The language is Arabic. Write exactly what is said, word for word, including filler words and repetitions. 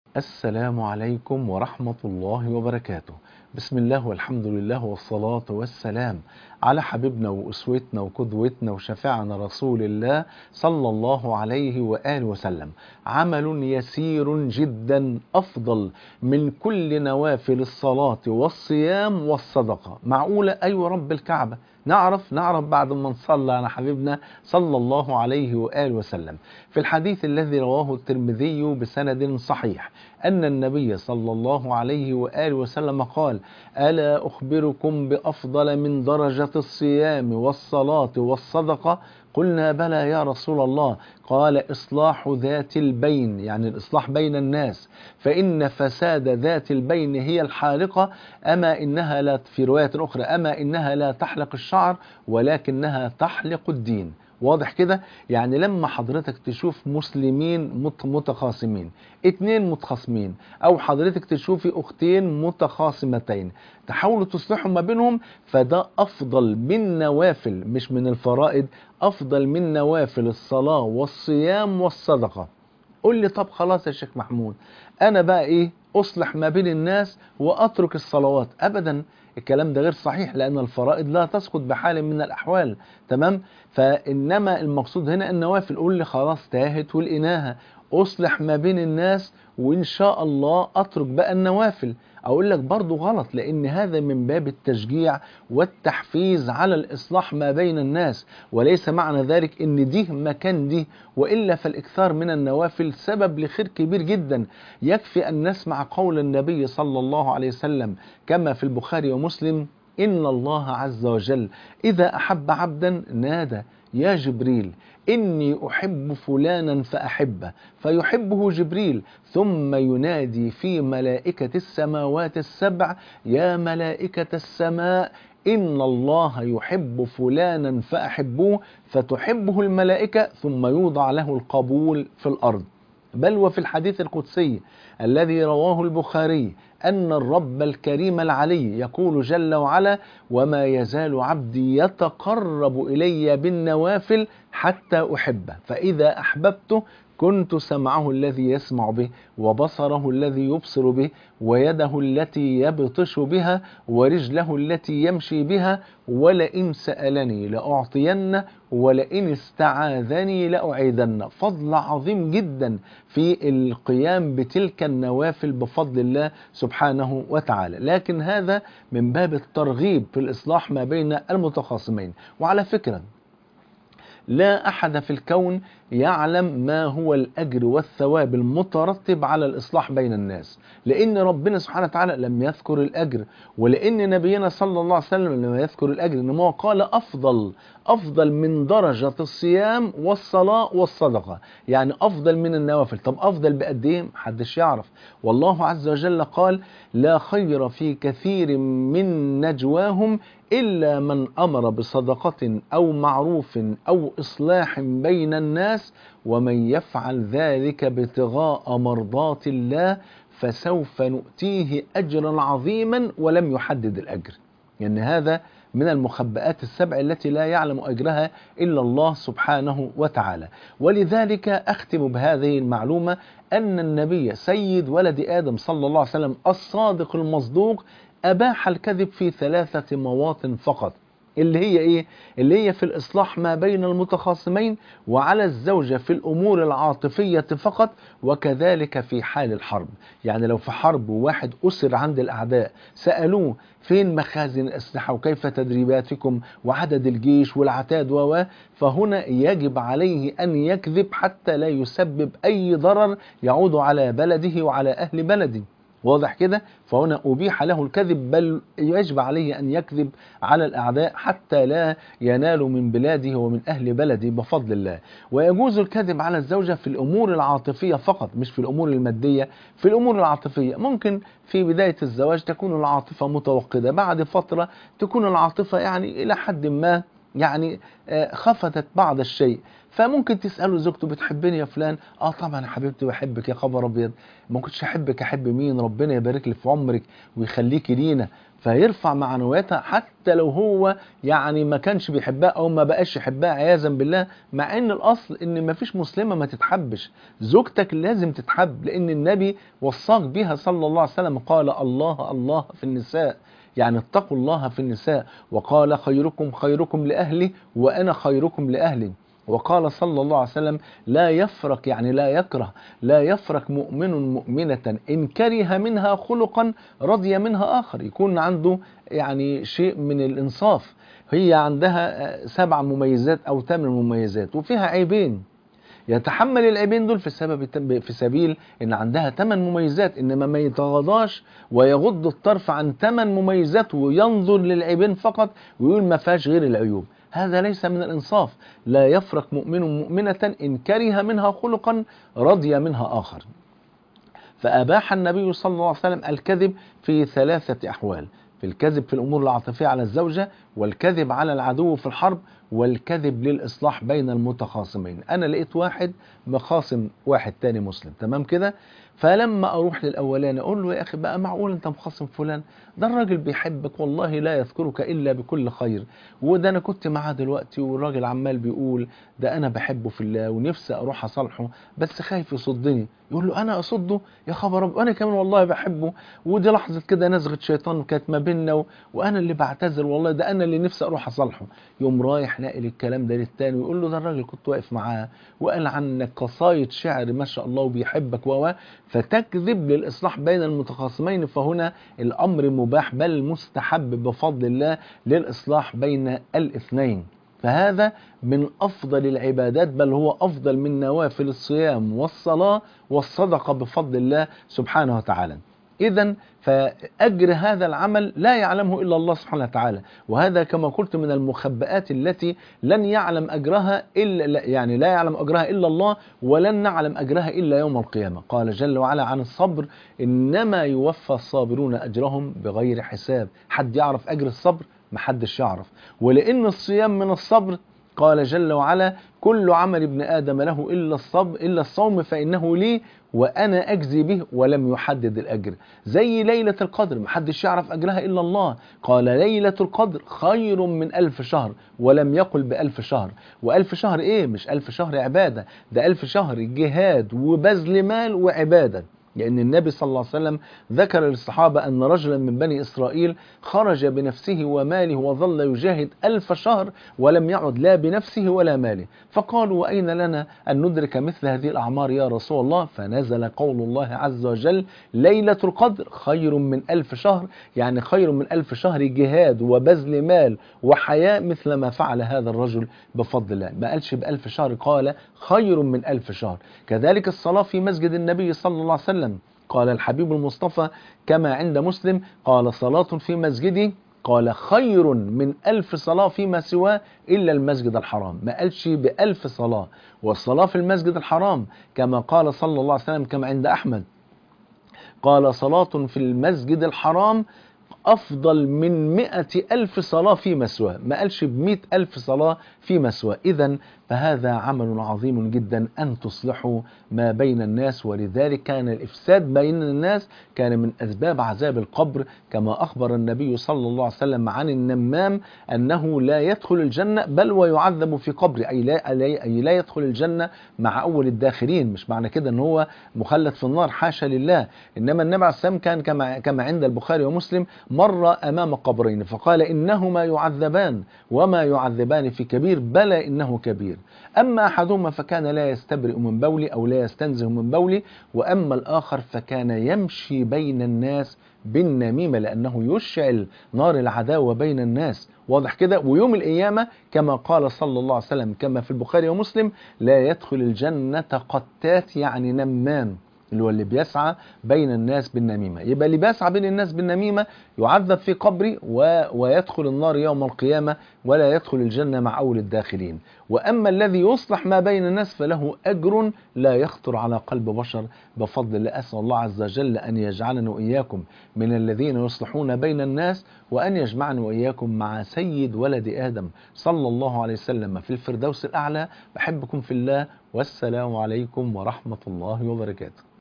السلام عليكم ورحمة الله وبركاته. بسم الله والحمد لله والصلاة والسلام على حبيبنا وأسوتنا وقدوتنا وشفيعنا رسول الله صلى الله عليه وآله وسلم. عمل يسير جدا أفضل من كل نوافل الصلاة والصيام والصدقة. معقولة؟ أيوة رب الكعبة. نعرف نعرف بعد ما نصلى على حبيبنا صلى الله عليه وآله وسلم. في الحديث الذي رواه الترمذي بسند صحيح أن النبي صلى الله عليه وآله وسلم قال: ألا أخبركم بأفضل من درجة الصيام والصلاة والصدقة؟ قلنا: بلى يا رسول الله. قال: إصلاح ذات البين، يعني الإصلاح بين الناس، فإن فساد ذات البين هي الحالقة. أما إنها لا، في رواية أخرى: أما إنها لا تحلق الشعر ولكنها تحلق الدين. واضح كده؟ يعني لما حضرتك تشوف مسلمين مت- متخاصمين، اتنين متخاصمين، او حضرتك تشوفي اختين متخاصمتين، تحاولوا تصلحوا ما بينهم، فده افضل من نوافل، مش من الفرائض، افضل من نوافل الصلاة والصيام والصدقة. قول لي: طب خلاص يا شيخ محمود، انا بقى ايه اصلح ما بين الناس واترك الصلوات؟ ابدا، الكلام ده غير صحيح، لان الفرائض لا تسقط بحال من الاحوال. تمام؟ فانما المقصود هنا النوافل. قول لي: خلاص تاهت ولقيناها، اصلح ما بين الناس وان شاء الله اترك بقى النوافل. اقول لك برضو غلط، لان هذا من باب التشجيع والتحفيز على الاصلاح ما بين الناس، وليس معنى ذلك ان دي مكان دي. وإلا فالإكثار من النوافل سبب لخير كبير جدا. يكفي أن نسمع قول النبي صلى الله عليه وسلم كما في البخاري ومسلم: إن الله عز وجل إذا أحب عبدا نادى: يا جبريل إني أحب فلانا فأحبه، فيحبه جبريل، ثم ينادي في ملائكة السماوات السبع: يا ملائكة السماء إن الله يحب فلانا فأحبوه، فتحبه الملائكة، ثم يوضع له القبول في الأرض. بل وفي الحديث القدسي الذي رواه البخاري أن الرب الكريم العلي يقول جل وعلا: وما يزال عبدي يتقرب إلي بالنوافل حتى أحبه، فإذا أحببته كنت سمعه الذي يسمع به، وبصره الذي يبصر به، ويده التي يبطش بها، ورجله التي يمشي بها، ولئن سألني لأعطين، ولئن استعاذني لأعيذن. فضل عظيم جدا في القيام بتلك النوافل بفضل الله سبحانه وتعالى. لكن هذا من باب الترغيب في الإصلاح ما بين المتخاصمين. وعلى فكرة، لا أحد في الكون يعلم ما هو الأجر والثواب المترتب على الإصلاح بين الناس، لأن ربنا سبحانه وتعالى لم يذكر الأجر، ولأن نبينا صلى الله عليه وسلم لم يذكر الأجر، إنما هو قال أفضل أفضل من درجة الصيام والصلاة والصدقة، يعني أفضل من النوافل. طب أفضل بقد إيه؟ محدش يعرف. والله عز وجل قال: لا خير في كثير من نجواهم إلا من أمر بصدقة أو معروف أو إصلاح بين الناس، ومن يفعل ذلك ابتغاء مرضات الله فسوف نؤتيه أجرا عظيما، ولم يحدد الأجر. يعني هذا من المخبئات السبع التي لا يعلم أجرها إلا الله سبحانه وتعالى. ولذلك أختم بهذه المعلومة: أن النبي سيد ولد آدم صلى الله عليه وسلم الصادق المصدوق أباح الكذب في ثلاثة مواطن فقط، اللي هي إيه؟ اللي هي في الإصلاح ما بين المتخاصمين، وعلى الزوجة في الأمور العاطفية فقط، وكذلك في حال الحرب. يعني لو في حرب وواحد أسر عند الأعداء، سألوه: فين مخازن الأسلحة وكيف تدريباتكم وعدد الجيش والعتاد و فهنا يجب عليه أن يكذب حتى لا يسبب أي ضرر يعود على بلده وعلى أهل بلده. واضح كده؟ فهنا أبيح له الكذب، بل يجب عليه أن يكذب على الأعداء حتى لا ينالوا من بلاده ومن أهل بلده بفضل الله. ويجوز الكذب على الزوجة في الأمور العاطفية فقط، مش في الأمور المادية. في الأمور العاطفية ممكن في بداية الزواج تكون العاطفة متوقدة، بعد فترة تكون العاطفة يعني إلى حد ما يعني خفتت بعض الشيء. فممكن تسأله زوجته بتحبني يا فلان؟ اه طبعا يا حبيبتي بحبك. يا خبر ابيض، ما كنتش احبك احب مين؟ ربنا يبارك لي في عمرك ويخليكي لينا. فيرفع معنوياتها حتى لو هو يعني ما كانش بيحبها او ما بقاش يحبها عياذا بالله، مع ان الاصل ان ما فيش مسلمه ما تتحبش. زوجتك لازم تتحب، لان النبي وصاك بها صلى الله عليه وسلم، قال الله الله في النساء، يعني اتقوا الله في النساء، وقال خيركم خيركم لأهلي وأنا خيركم لأهلي. وقال صلى الله عليه وسلم لا يفرق، يعني لا يكره، لا يفرق مؤمن مؤمنة إن كره منها خلقا رضي منها آخر. يكون عنده يعني شيء من الإنصاف. هي عندها سبع مميزات أو ثمان مميزات وفيها عيبين، يتحمل العيبين دول في سبب في سبيل ان عندها ثمان مميزات، انما ما يتغاضاش ويغض الطرف عن ثمان مميزات وينظر للعيبين فقط ويقول ما فيهاش غير العيوب. هذا ليس من الانصاف. لا يفرق مؤمن مؤمنة ان كره منها خلقا رضي منها اخر. فاباح النبي صلى الله عليه وسلم الكذب في ثلاثة احوال: في الكذب في الامور العاطفية على الزوجة، والكذب على العدو في الحرب، والكذب للإصلاح بين المتخاصمين. أنا لقيت واحد مخاصم واحد تاني مسلم، تمام كده؟ فلما أروح للأولاني أقول له يا أخي بقى معقول أنت مخاصم فلان؟ ده الراجل بيحبك والله لا يذكرك إلا بكل خير، وده أنا كنت معاه دلوقتي والراجل عمال بيقول ده أنا بحبه في الله ونفسي أروح أصالحه بس خايف يصدني. يقول له أنا أصده؟ يا خبر أبيض، أنا كمان والله بحبه، ودي لحظة كده نزغة شيطان كانت ما بيننا و... وأنا اللي بعتذر والله، ده أنا اللي نفسي أروح أصالحه. يوم رايح ناقل الكلام ده للتاني ويقول له ده الراجل كنت واقف معاه وقال عنك قصايد شعر ما شاء الله وبيحبك و فتكذب للإصلاح بين المتخاصمين. فهنا الأمر مباح بل مستحب بفضل الله للإصلاح بين الاثنين. فهذا من أفضل العبادات، بل هو أفضل من نوافل الصيام والصلاة والصدقة بفضل الله سبحانه وتعالى. إذن فأجر هذا العمل لا يعلمه إلا الله سبحانه وتعالى، وهذا كما قلت من المخبئات التي لن يعلم أجرها إلا يعني لا يعلم أجرها إلا الله، ولن نعلم أجرها إلا يوم القيامة. قال جل وعلا عن الصبر: إنما يوفى الصابرون أجرهم بغير حساب. حد يعرف أجر الصبر؟ محدش يعرف. ولأن الصيام من الصبر قال جل وعلا: كل عمل ابن آدم له إلا الصبر إلا الصوم فإنه لي وأنا أجزي به، ولم يحدد الأجر. زي ليلة القدر محدش يعرف أجرها إلا الله، قال ليلة القدر خير من ألف شهر، ولم يقل بألف شهر. وألف شهر إيه؟ مش ألف شهر عبادة، ده ألف شهر جهاد وبذل مال وعبادة. لأن النبي صلى الله عليه وسلم ذكر للصحابة أن رجلا من بني إسرائيل خرج بنفسه وماله وظل يجاهد ألف شهر ولم يعد لا بنفسه ولا ماله، فقالوا وأين لنا أن ندرك مثل هذه الأعمار يا رسول الله؟ فنزل قول الله عز وجل: ليلة القدر خير من ألف شهر، يعني خير من ألف شهر جهاد وبذل مال وحياة مثل ما فعل هذا الرجل بفضل الله. ما قالش بألف شهر، قال خير من ألف شهر. كذلك الصلاة في مسجد النبي صلى الله عليه وسلم، قال الحبيب المصطفى كما عند مسلم: قال صلاة في مسجدي قال خير من ألف صلاة فيما سواه إلا المسجد الحرام. ما قالش بألف صلاة. والصلاة في المسجد الحرام كما قال صلى الله عليه وسلم كما عند أحمد: قال صلاة في المسجد الحرام أفضل من مئة ألف صلاة في مسواه. ما قالش بمئة ألف صلاة في مسواه. إذن فهذا عمل عظيم جدا أن تصلحوا ما بين الناس، ولذلك كان الإفساد بين الناس كان من أسباب عذاب القبر، كما أخبر النبي صلى الله عليه وسلم عن النمام أنه لا يدخل الجنة بل ويعذب في قبره، أي لا, أي لا يدخل الجنة مع أول الداخلين. مش معنى كده أن هو مخلد في النار، حاشا لله. إنما النبي عليه السلام كان كما, كما عند البخاري ومسلم مر أمام قبرين فقال: إنهما يعذبان وما يعذبان في كبير، بلى إنه كبير. أما أحدهما فكان لا يستبرئ من بولي أو لا يستنزه من بولي، وأما الآخر فكان يمشي بين الناس بالنميمة لأنه يشعل نار العداوة بين الناس. واضح كده؟ ويوم القيامة كما قال صلى الله عليه وسلم كما في البخاري ومسلم: لا يدخل الجنة قتات، يعني نمام. اللي هو اللي بيسعى بين الناس بالنميمة. يبقى اللي بيسعى بين الناس بالنميمة يعذب في قبره و... ويدخل النار يوم القيامة ولا يدخل الجنة مع أول الداخلين. وأما الذي يصلح ما بين الناس فله أجر لا يخطر على قلب بشر بفضل الله. أسأل الله عز وجل أن يجعلنا وإياكم من الذين يصلحون بين الناس، وأن يجمعني وإياكم مع سيد ولد آدم صلى الله عليه وسلم في الفردوس الأعلى. بحبكم في الله، والسلام عليكم ورحمة الله وبركاته.